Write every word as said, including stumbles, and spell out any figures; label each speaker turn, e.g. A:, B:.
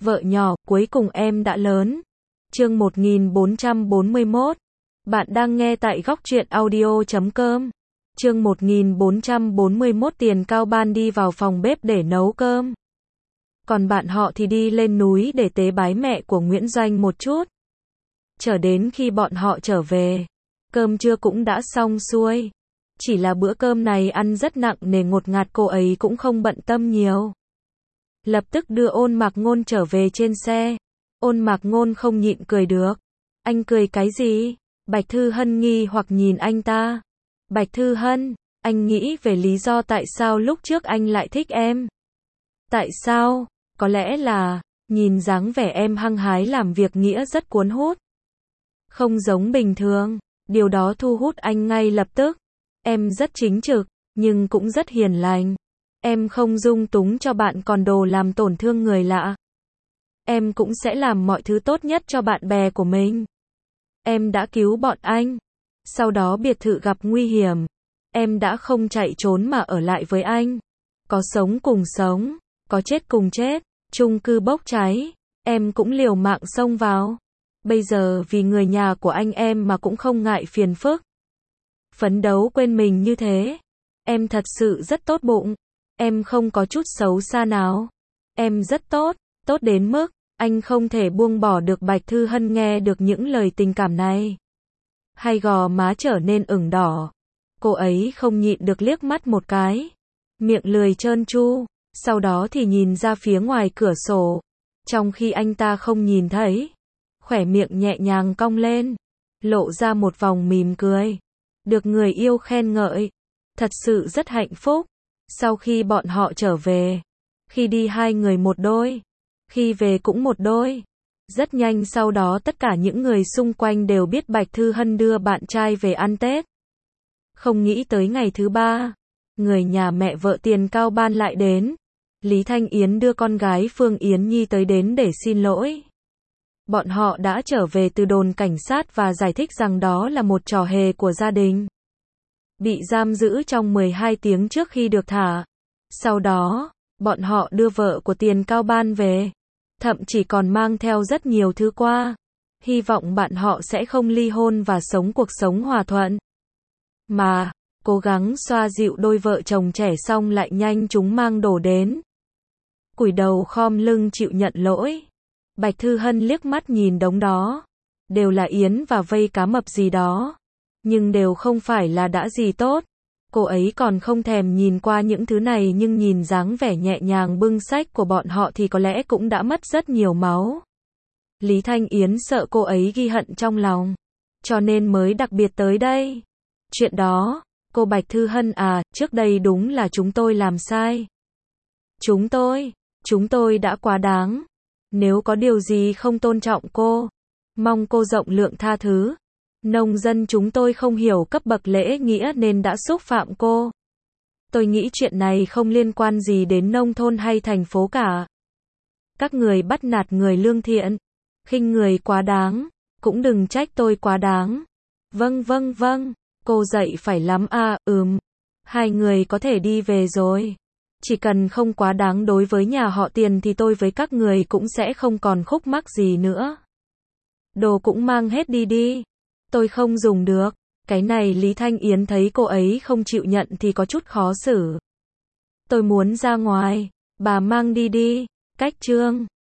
A: Vợ nhỏ, cuối cùng em đã lớn. Chương một nghìn bốn trăm bốn mươi mốt. Bạn đang nghe tại góc truyện audio chấm com. Chương một nghìn bốn trăm bốn mươi mốt. Tiền Cao Ban đi vào phòng bếp để nấu cơm. Còn bạn họ thì đi lên núi để tế bái mẹ của Nguyễn Doanh một chút. Chờ đến khi bọn họ trở về, cơm trưa cũng đã xong xuôi. Chỉ là bữa cơm này ăn rất nặng nề ngột ngạt, cô ấy cũng không bận tâm nhiều. Lập tức đưa Ôn Mạc Ngôn trở về trên xe. Ôn Mạc Ngôn không nhịn cười được. Anh cười cái gì? Bạch Thư Hân nghi hoặc nhìn anh ta. Bạch Thư Hân, anh nghĩ về lý do tại sao lúc trước anh lại thích em. Tại sao? Có lẽ là, nhìn dáng vẻ em hăng hái làm việc nghĩa rất cuốn hút. Không giống bình thường, điều đó thu hút anh ngay lập tức. Em rất chính trực, nhưng cũng rất hiền lành. Em không dung túng cho bạn còn đồ làm tổn thương người lạ. Em cũng sẽ làm mọi thứ tốt nhất cho bạn bè của mình. Em đã cứu bọn anh. Sau đó biệt thự gặp nguy hiểm. Em đã không chạy trốn mà ở lại với anh. Có sống cùng sống, có chết cùng chết. Chung cư bốc cháy, em cũng liều mạng xông vào. Bây giờ vì người nhà của anh em mà cũng không ngại phiền phức. Phấn đấu quên mình như thế. Em thật sự rất tốt bụng. Em không có chút xấu xa nào. Em rất tốt, tốt đến mức anh không thể buông bỏ được. Bạch Thư Hân nghe được những lời tình cảm này, hai gò má trở nên ửng đỏ. Cô ấy không nhịn được liếc mắt một cái, miệng lười trơn tru, sau đó thì nhìn ra phía ngoài cửa sổ. Trong khi anh ta không nhìn thấy, khóe miệng nhẹ nhàng cong lên, lộ ra một vòng mỉm cười. Được người yêu khen ngợi, thật sự rất hạnh phúc. Sau khi bọn họ trở về, khi đi hai người một đôi, khi về cũng một đôi. Rất nhanh sau đó tất cả những người xung quanh đều biết Bạch Thư Hân đưa bạn trai về ăn Tết. Không nghĩ tới ngày thứ ba, người nhà mẹ vợ Tiền Cao Ban lại đến. Lý Thanh Yến đưa con gái Phương Yến Nhi tới đến để xin lỗi. Bọn họ đã trở về từ đồn cảnh sát và giải thích rằng đó là một trò hề của gia đình. Bị giam giữ trong mười hai tiếng trước khi được thả. Sau đó, bọn họ đưa vợ của Tiền Cao Ban về. Thậm chí còn mang theo rất nhiều thứ qua. Hy vọng bạn họ sẽ không ly hôn và sống cuộc sống hòa thuận. Mà, cố gắng xoa dịu đôi vợ chồng trẻ xong lại nhanh chúng mang đồ đến. Cúi đầu khom lưng chịu nhận lỗi. Bạch Thư Hân liếc mắt nhìn đống đó. Đều là yến và vây cá mập gì đó. Nhưng đều không phải là đã gì tốt. Cô ấy còn không thèm nhìn qua những thứ này, nhưng nhìn dáng vẻ nhẹ nhàng bưng sách của bọn họ thì có lẽ cũng đã mất rất nhiều máu. Lý Thanh Yến sợ cô ấy ghi hận trong lòng, cho nên mới đặc biệt tới đây. Chuyện đó, cô Bạch Thư Hân à, trước đây đúng là chúng tôi làm sai. Chúng tôi, chúng tôi đã quá đáng. Nếu có điều gì không tôn trọng cô, mong cô rộng lượng tha thứ. Nông dân chúng tôi không hiểu cấp bậc lễ nghĩa nên đã xúc phạm cô. Tôi nghĩ chuyện này không liên quan gì đến nông thôn hay thành phố cả. Các người bắt nạt người lương thiện, khinh người quá đáng, cũng đừng trách tôi quá đáng. Vâng vâng vâng, cô dạy phải lắm à, ừm. Hai người có thể đi về rồi. Chỉ cần không quá đáng đối với nhà họ Tiền thì tôi với các người cũng sẽ không còn khúc mắc gì nữa. Đồ cũng mang hết đi đi. Tôi không dùng được. Cái này Lý Thanh Yến thấy cô ấy không chịu nhận thì có chút khó xử. Tôi muốn ra ngoài. Bà mang đi đi. Cách chương.